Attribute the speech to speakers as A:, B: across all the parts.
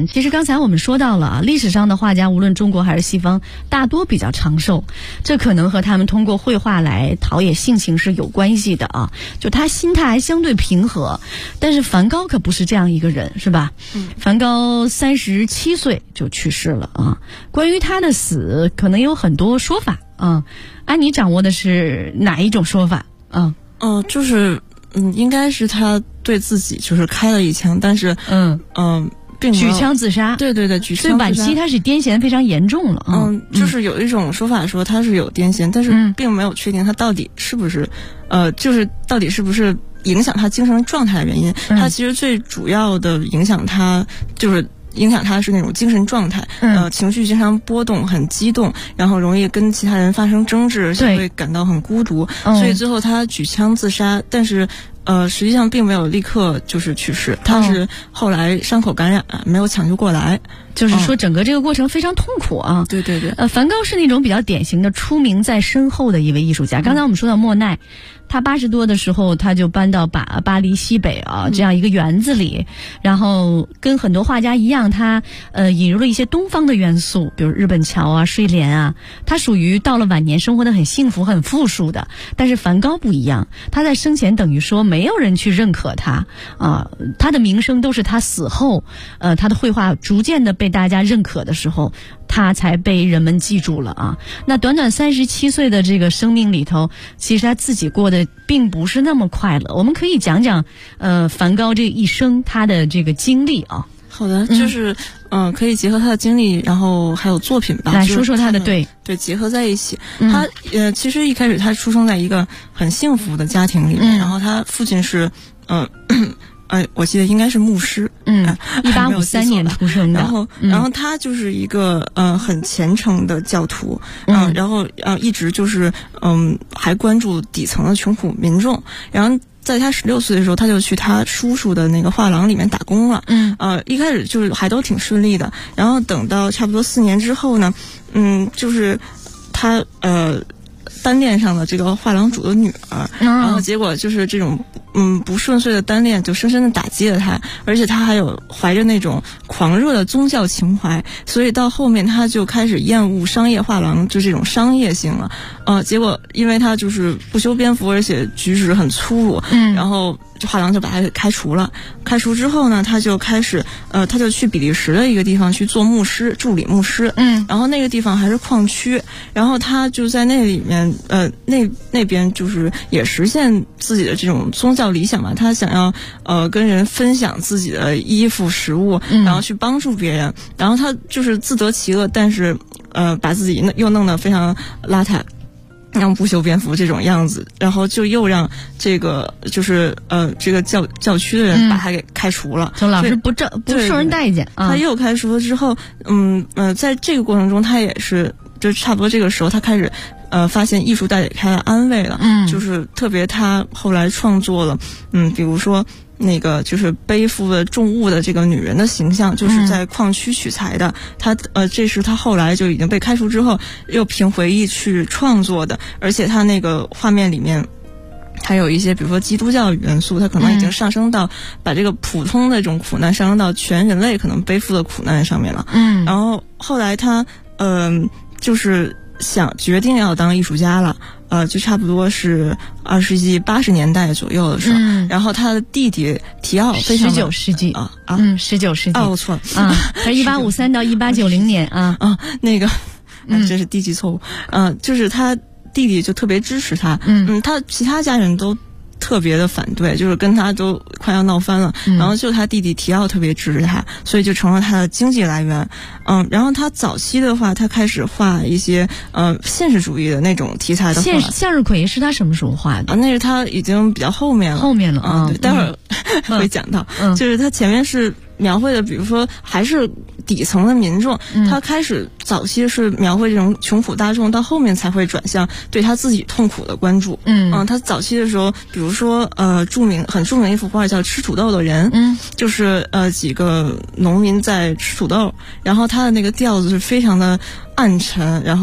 A: 其实刚才我们说到了历史上的画家，无论中国还是西方，大多比较长寿，这可能和他们通过绘画来陶冶性情是有关系的啊。就他心态还相对平和，但是梵高可不是这样一个人，是吧？梵高37岁就去世了啊。关于他的死，可能有很多说法啊。你掌握的是哪一种说法啊？
B: 就是应该是他对自己就是开了一枪，但是并没有
A: 举枪自杀。
B: 对对对，举枪自杀。
A: 所以晚期他是癫痫非常严重了。
B: 就是有一种说法说他是有癫痫，但是并没有确定他到底是不是就是到底是不是影响他精神状态的原因。他其实最主要的影响他是那种精神状态，情绪经常波动，很激动，然后容易跟其他人发生争执，会感到很孤独，所以最后他举枪自杀，但是实际上并没有立刻就是去世，他是后来伤口感染，没有抢救过来。
A: 就是说整个这个过程非常痛苦啊。
B: 对对对。
A: 梵高是那种比较典型的出名在身后的一位艺术家。刚才我们说到莫奈，他80多的时候他就搬到巴黎西北这样一个园子里，然后跟很多画家一样，他引入了一些东方的元素，比如日本桥啊、睡莲啊。他属于到了晚年生活的很幸福、很富庶的。但是梵高不一样，他在生前等于说没有人去认可他他的名声都是他死后他的绘画逐渐的被大家认可的时候，他才被人们记住了啊。那短短37岁的这个生命里头，其实他自己过得并不是那么快乐。我们可以讲讲梵高这一生他的这个经历啊。
B: 好的，就是可以结合他的经历，然后还有作品吧，
A: 来说说他的对
B: 结合在一起。他其实一开始他出生在一个很幸福的家庭里面，然后他父亲是我记得应该是牧师
A: ，1853年出生的。
B: 然后他就是一个很虔诚的教徒，然后一直就是还关注底层的穷苦民众。然后在他16岁的时候，他就去他叔叔的那个画廊里面打工了。一开始就是还都挺顺利的。然后等到差不多4年之后呢，就是他单恋上了这个画廊主的女儿，然后结果就是这种不顺遂的单恋就深深的打击了他，而且他还有怀着那种狂热的宗教情怀，所以到后面他就开始厌恶商业画廊就这种商业性了。结果因为他就是不修边幅，而且举止很粗鲁，然后画廊就把他给开除了。开除之后呢，他就开始他就去比利时的一个地方去做牧师，助理牧师。然后那个地方还是矿区，然后他就在那里面那边就是也实现自己的这种宗教理想嘛，他想要跟人分享自己的衣服食物，然后去帮助别人。然后他就是自得其乐，但是把自己又弄得非常邋遢，让不修边幅这种样子，然后就又让这个就是这个教区的人把他给开除了，
A: 就老是不受人待见。
B: 他又开除了之后，在这个过程中，他也是就差不多这个时候，他开始发现艺术带给他的安慰了。就是特别他后来创作了，比如说那个就是背负了重物的这个女人的形象，就是在矿区取材的。他这是他后来就已经被开除之后又凭回忆去创作的，而且他那个画面里面还有一些比如说基督教元素，他可能已经上升到把这个普通的这种苦难上升到全人类可能背负的苦难上面了。然后后来他就是决定要当艺术家了。就差不多是20世纪80年代左右的时候。然后他的弟弟提奥非常
A: 19世纪19世纪
B: 我错了
A: 他是1853到1890年
B: 那个这是低级错误。就是他弟弟就特别支持他，他其他家人都特别的反对，就是跟他都快要闹翻了。然后就他弟弟提奥特别支持他，所以就成了他的经济来源。然后他早期的话，他开始画一些现实主义的那种题材的画。
A: 向日葵是他什么时候画的？
B: 那是他已经比较后面了。对，待会儿会讲到。就是他前面是描绘的，比如说还是底层的民众，他开始早期是描绘这种穷苦大众，到后面才会转向对他自己痛苦的关注。他早期的时候，比如说很著名的一幅画叫《吃土豆的人》，就是几个农民在吃土豆，然后他的那个调子是非常的暗沉，然后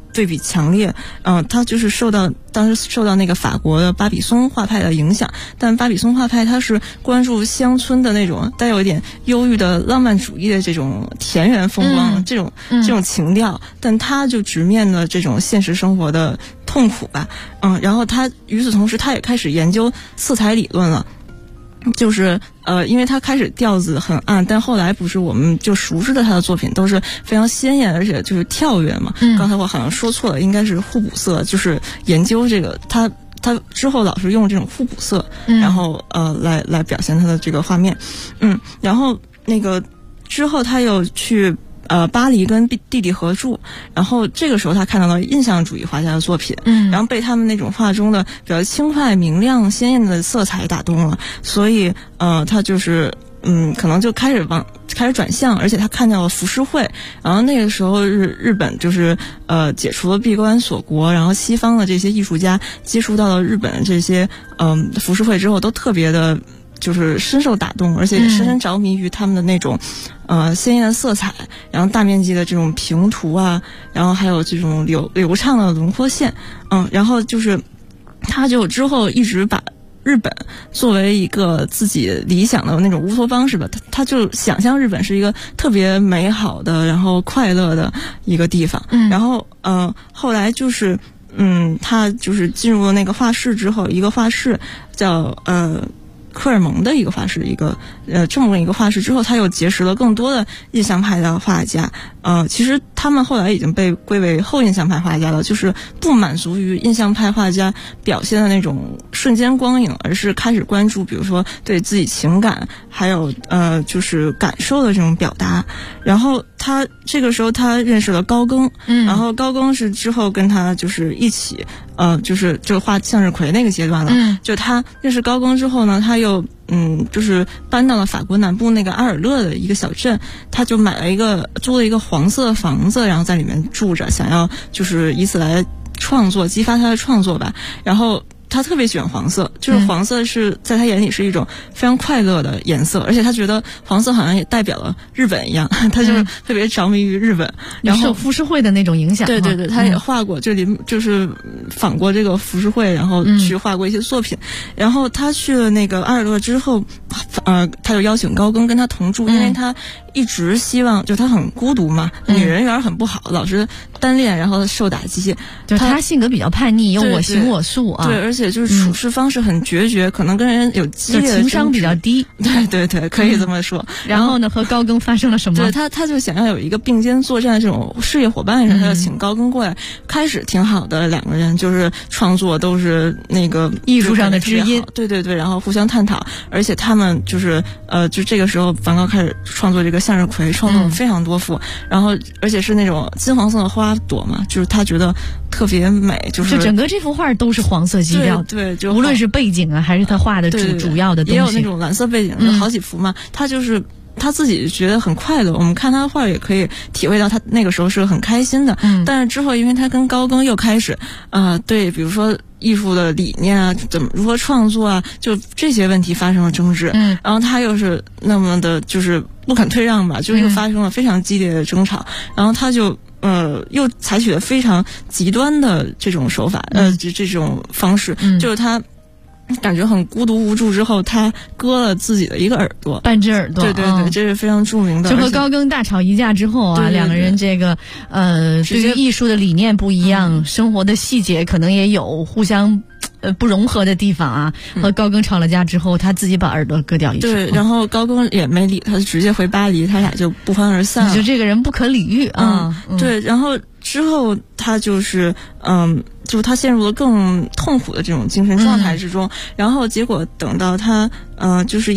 B: 对比强烈。他就是当时受到那个法国的巴比松画派的影响，但巴比松画派它是关注乡村的那种带有一点忧郁的浪漫主义的这种田园风光，这种情调，但他就直面了这种现实生活的痛苦吧。然后他与此同时，他也开始研究色彩理论了。就是因为他开始调子很暗，但后来不是我们就熟知的他的作品都是非常鲜艳，而且就是跳跃嘛。刚才我好像说错了，应该是互补色，就是研究这个他之后老是用这种互补色，然后来表现他的这个画面。然后那个之后他又去巴黎跟弟弟合著，然后这个时候他看到了印象主义画家的作品，然后被他们那种画中的比较轻快、明亮、鲜艳的色彩打动了，所以他就是可能就开始转向，而且他看到了浮世绘，然后那个时候日本就是解除了闭关锁国，然后西方的这些艺术家接触到了日本的这些浮世绘之后，都特别的就是深受打动，而且也深深着迷于他们的那种鲜艳的色彩，然后大面积的这种平涂啊，然后还有这种流畅的轮廓线。然后就是他就之后一直把日本作为一个自己理想的那种乌托邦是吧，他就想象日本是一个特别美好的然后快乐的一个地方。然后后来就是他就是进入了那个画室之后，一个画室叫科尔蒙的一个画室，这么一个画室之后，他又结识了更多的印象派的画家。其实他们后来已经被归为后印象派画家了，就是不满足于印象派画家表现的那种瞬间光影，而是开始关注比如说对自己情感还有就是感受的这种表达。然后他这个时候他认识了高更，然后高更是之后跟他就是一起就画向日葵那个阶段了。就他认识高更之后呢，他又就是搬到了法国南部那个阿尔勒的一个小镇，他就租了一个黄色的房子，然后在里面住着，想要就是以此来创作，激发他的创作吧。然后他特别喜欢黄色，就是黄色是在他眼里是一种非常快乐的颜色，而且他觉得黄色好像也代表了日本一样，他就是特别着迷于日本，然后
A: 受浮世绘的那种影响。
B: 对对对，他也画过，就是仿过这个浮世绘，然后去画过一些作品。然后他去了那个阿尔勒之后，他就邀请高更跟他同住，因为他一直希望，就他很孤独嘛，女人缘很不好，老是单恋，然后受打击。
A: 就他性格比较叛逆，有我行我素啊。
B: 对，而且就是处事方式很决绝，可能跟人有激烈的
A: 情商比较低。
B: 对对对，可以这么说。
A: 然后呢，和高更发生了什么？
B: 对，他就想要有一个并肩作战的这种事业伙伴，他就请高更过来。开始挺好的，两个人就是创作都是那个
A: 艺术上的知音。
B: 对对对，然后互相探讨，而且他们就是就这个时候梵高开始创作这个向日葵，创作了非常多幅，然后而且是那种金黄色的花朵嘛，就是他觉得特别美，就
A: 整个这幅画都是黄色基调。
B: 对，就
A: 无论是背景啊，还是他画的主要的东西，
B: 也有那种蓝色背景，有好几幅嘛。他就是他自己觉得很快乐，我们看他的画也可以体会到他那个时候是很开心的。但是之后因为他跟高更又开始对比如说艺术的理念啊，如何创作啊，就这些问题发生了争执。然后他又是那么的就是不肯退让吧，就又发生了非常激烈的争吵。然后他就又采取了非常极端的这种手法，这种方式，就是他感觉很孤独无助之后，他割了自己的一个耳朵，
A: 半只耳朵。
B: 对对对，这是非常著名的。
A: 就和高更大吵一架之后啊，
B: 对对对，
A: 两个人这个对于艺术的理念不一样，生活的细节可能也有互相不融合的地方啊。和高更吵了架之后，他自己把耳朵割掉一只。
B: 对，然后高更也没理他，就直接回巴黎，他俩就不欢而散了。
A: 就这个人不可理喻啊。
B: 对，然后之后他就是就他陷入了更痛苦的这种精神状态之中。然后结果等到他就是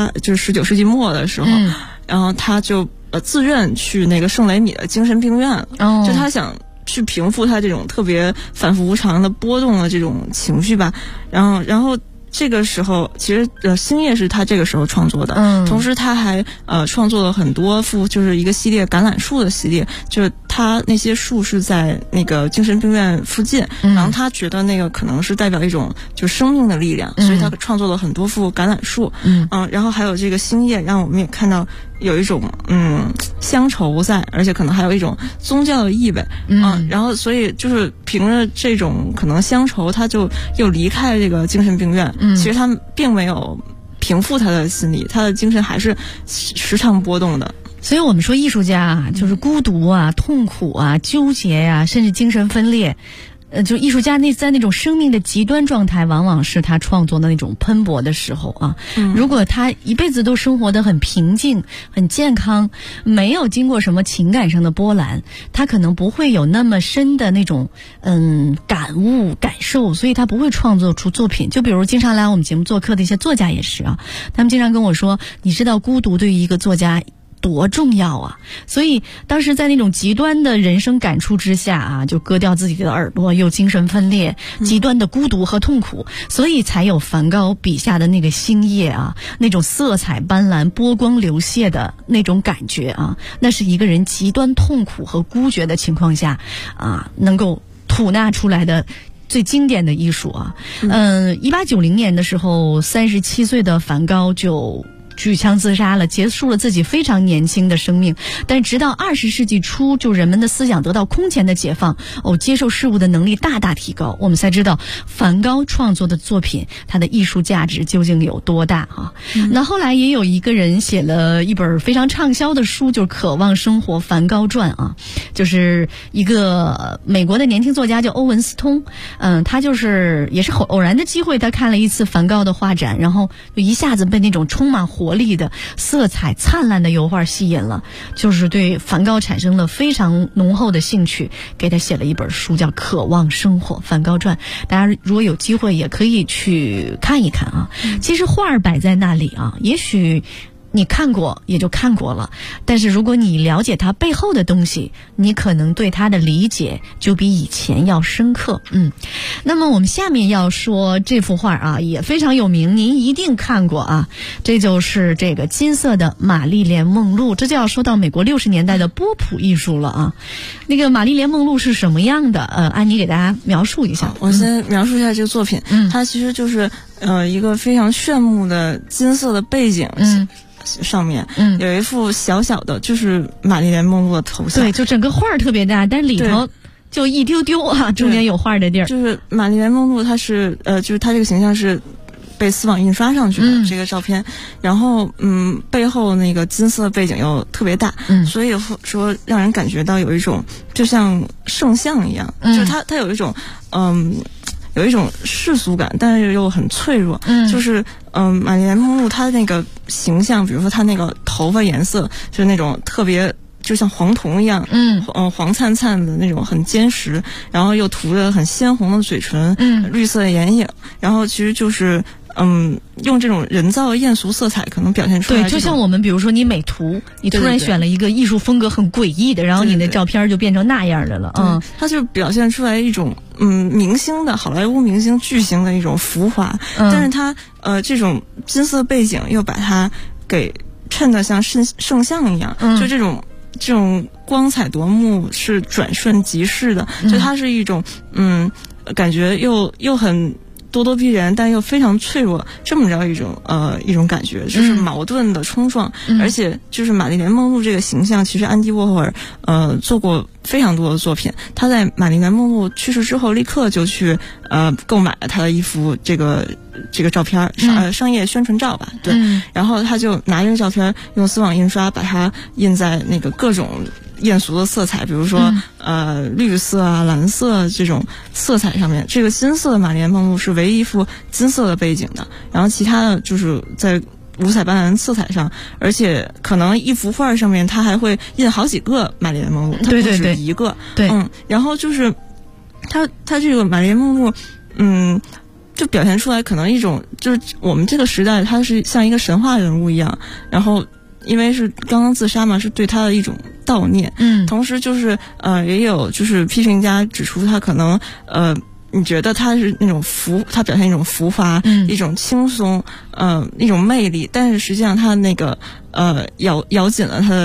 B: 19世纪末的时候，然后他就自愿去那个圣雷米的精神病院了。就他想去平复他这种特别反复无常的波动的这种情绪吧。然后这个时候其实星夜是他这个时候创作的。同时他还创作了很多幅，就是一个系列橄榄树的系列，就是他那些树是在那个精神病院附近，然后他觉得那个可能是代表一种就生命的力量，所以他创作了很多幅橄榄树。然后还有这个星夜，让我们也看到有一种乡愁在，而且可能还有一种宗教的意味。然后所以就是凭着这种可能乡愁，他就又离开了这个精神病院。其实他并没有平复他的心理，他的精神还是时常波动的。
A: 所以我们说艺术家啊，就是孤独啊、痛苦啊、纠结啊，甚至精神分裂。就艺术家在那种生命的极端状态，往往是他创作的那种喷薄的时候啊。如果他一辈子都生活得很平静、很健康，没有经过什么情感上的波澜，他可能不会有那么深的那种感悟、感受，所以他不会创作出作品。就比如经常来我们节目做客的一些作家也是啊，他们经常跟我说，你知道孤独对于一个作家多重要啊！所以当时在那种极端的人生感触之下啊，就割掉自己的耳朵，又精神分裂，极端的孤独和痛苦，所以才有梵高笔下的那个星夜啊，那种色彩斑斓、波光流泻的那种感觉啊，那是一个人极端痛苦和孤绝的情况下啊，能够吐纳出来的最经典的艺术啊。1890年的时候，37岁的梵高就举枪自杀了，结束了自己非常年轻的生命。但直到20世纪初，就人们的思想得到空前的解放，接受事物的能力大大提高，我们才知道梵高创作的作品它的艺术价值究竟有多大啊。那后来也有一个人写了一本非常畅销的书，就是《渴望生活梵高传》啊，就是一个美国的年轻作家叫欧文斯通。他就是也是偶然的机会，他看了一次梵高的画展，然后就一下子被那种充满活力的色彩灿烂的油画吸引了，就是对梵高产生了非常浓厚的兴趣，给他写了一本书叫《渴望生活梵高传》。大家如果有机会也可以去看一看啊。其实画摆在那里啊，也许你看过也就看过了，但是如果你了解它背后的东西，你可能对它的理解就比以前要深刻。那么我们下面要说这幅画啊，也非常有名，您一定看过啊，这就是这个金色的玛丽莲梦露。这就要说到美国60年代的波普艺术了啊。那个玛丽莲梦露是什么样的？安妮给大家描述一下。
B: 我先描述一下这个作品。它其实就是一个非常炫目的金色的背景。上面有一幅小小的，就是玛丽莲梦露的头像。
A: 对，就整个画特别大，但里头就一丢丢啊，中间有画的地儿。
B: 就是玛丽莲梦露，它是就是它这个形象是被丝网印刷上去的这个照片，然后背后那个金色背景又特别大，所以说让人感觉到有一种就像圣像一样，就是它有一种有一种世俗感，但是又很脆弱。就是玛丽莲梦露她那个形象，比如说她那个头发颜色，就是那种特别就像黄铜一样，黄灿灿的那种很坚实，然后又涂着很鲜红的嘴唇，绿色的眼影，然后其实就是用这种人造的艳俗色彩可能表现出来。
A: 对，就像我们比如说你美图，你突然选了一个艺术风格很诡异的，然后你的照片就变成那样的了。
B: 它就表现出来一种明星的好莱坞明星巨星的一种浮华，但是它这种金色背景又把它给衬得像圣像一样，就这种光彩夺目是转瞬即逝的，就它是一种感觉又很咄咄逼人，但又非常脆弱，这么着一种感觉，就是矛盾的冲撞。而且就是玛丽莲梦露这个形象，其实安迪沃霍尔做过非常多的作品。他在玛丽莲梦露去世之后，立刻就去购买了他的一幅这个照片，商业宣传照吧，对。然后他就拿这个照片用丝网印刷，把它印在那个各种艳俗的色彩，比如说绿色啊、蓝色这种色彩上面。这个金色的玛丽莲梦露是唯一一幅金色的背景的，然后其他的就是在五彩斑斓色彩上，而且可能一幅画上面它还会印好几个玛丽莲梦露，它不止一个。
A: 对，
B: 然后就是它这个玛丽莲梦露，就表现出来可能一种就是我们这个时代它是像一个神话人物一样，然后因为是刚刚自杀嘛，是对他的一种悼念。同时就是也有就是批评家指出他可能你觉得他是那种他表现一种浮华，一种轻松，一种魅力，但是实际上他那个咬紧了他的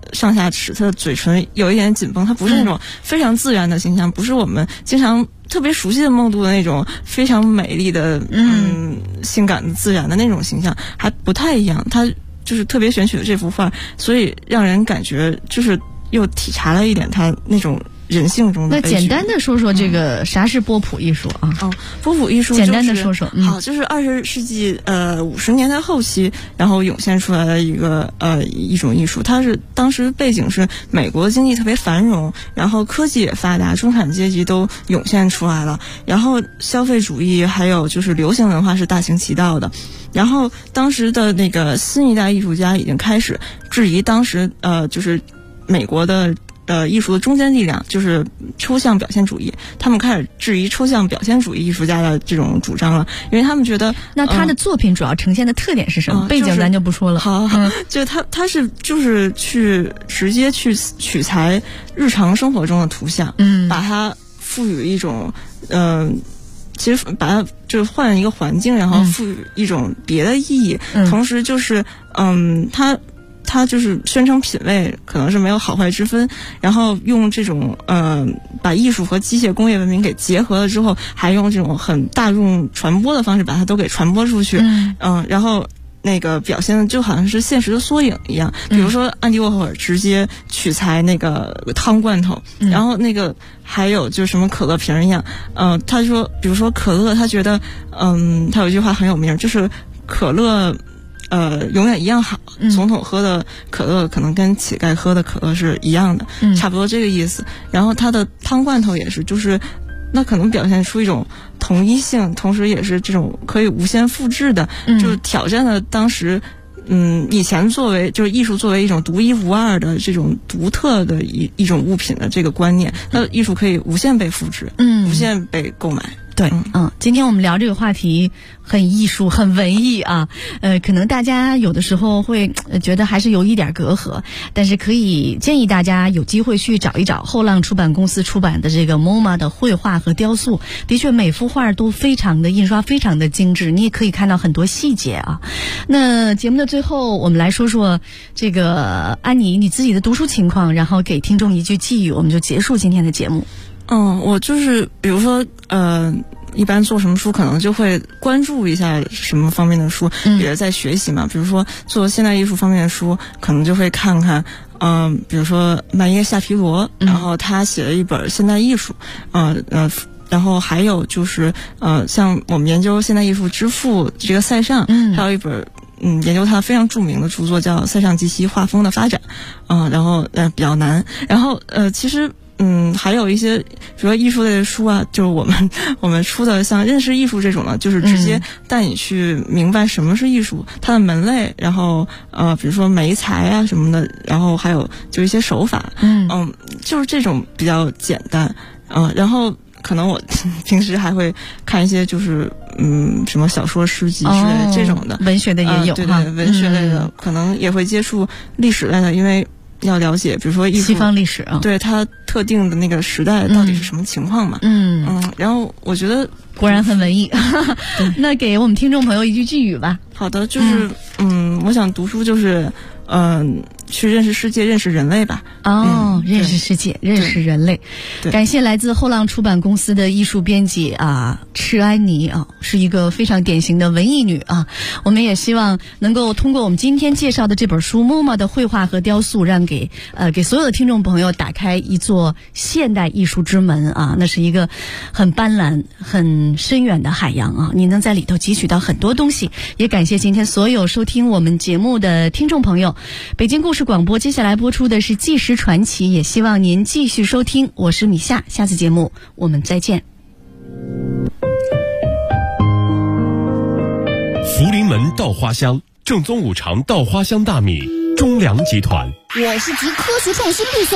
B: 上下齿，他的嘴唇有一点紧绷，他不是那种非常自然的形象，不是我们经常特别熟悉的梦露的那种非常美丽的性感的自然的那种形象，还不太一样。他就是特别选取的这幅画，所以让人感觉就是又体察了一点他那种人性中的悲剧。
A: 那简单的说说这个啥是波普艺术啊？
B: 波普艺术
A: 简单的说说。
B: 好，就是20世纪50年代后期，然后涌现出来的一种艺术。它是当时背景是美国经济特别繁荣，然后科技也发达，中产阶级都涌现出来了，然后消费主义还有就是流行文化是大行其道的。然后当时的那个新一代艺术家已经开始质疑当时就是美国的艺术的中坚力量，就是抽象表现主义，他们开始质疑抽象表现主义艺术家的这种主张了，因为他们觉得
A: 那他的作品主要呈现的特点是什么？背景咱就不说了。
B: 好，就他是就是去直接去取材日常生活中的图像，把它赋予一种其实把它就是换一个环境，然后赋予一种别的意义，同时就是他就是宣称品味可能是没有好坏之分，然后用这种把艺术和机械工业文明给结合了之后，还用这种很大众传播的方式把它都给传播出去，然后那个表现的就好像是现实的缩影一样。比如说安迪沃霍尔直接取材那个汤罐头，然后那个还有就什么可乐瓶一样，他说比如说可乐，他觉得他有一句话很有名，就是可乐永远一样好，总统喝的可乐可能跟乞丐喝的可乐是一样的，差不多这个意思。然后他的汤罐头也是，就是那可能表现出一种统一性，同时也是这种可以无限复制的，就是挑战了当时以前作为就是艺术作为一种独一无二的这种独特的一种物品的这个观念，那艺术可以无限被复制，无限被购买。
A: 对，今天我们聊这个话题很艺术很文艺啊，可能大家有的时候会觉得还是有一点隔阂，但是可以建议大家有机会去找一找后浪出版公司出版的这个 MoMA 的绘画和雕塑，的确每幅画都非常的印刷非常的精致，你也可以看到很多细节啊。那节目的最后我们来说说这个安妮你自己的读书情况，然后给听众一句寄语，我们就结束今天的节目。
B: 我就是比如说一般做什么书可能就会关注一下什么方面的书，也是在学习嘛。比如说做现代艺术方面的书，可能就会看看比如说曼耶夏皮罗，然后他写了一本现代艺术，然后还有就是像我们研究现代艺术之父这个塞尚，还有一本研究他非常著名的著作叫《塞尚及其画风的发展》，然后比较难。然后其实还有一些比如说艺术类的书啊，就是我们出的像认识艺术这种呢，就是直接带你去明白什么是艺术，它的门类，然后比如说媒材啊什么的，然后还有就一些手法，就是这种比较简单，然后可能我平时还会看一些就是什么小说诗集之类这种的，
A: 文学的也有，
B: 对对，文学类的可能也会接触历史类的，因为要了解比如说艺术
A: 西方历史啊，
B: 对它特定的那个时代到底是什么情况嘛，然后我觉得
A: 果然很文艺那给我们听众朋友一句寄语吧。
B: 好的，就是我想读书就是去认识世界，认识人类吧。
A: 认识世界，认识人类。感谢来自后浪出版公司的艺术编辑赤安妮是一个非常典型的文艺女啊。我们也希望能够通过我们今天介绍的这本书 MoMA 的绘画和雕塑，让给所有的听众朋友打开一座现代艺术之门啊。那是一个很斑斓、很深远的海洋啊，你能在里头汲取到很多东西。也感谢今天所有收听我们节目的听众朋友。北京故事广播接下来播出的是纪实传奇，也希望您继续收听。我是米夏，下次节目我们再见。
C: 福临门稻花香，正宗五常稻花香大米，中粮集团。
D: 我是集科学创新绿色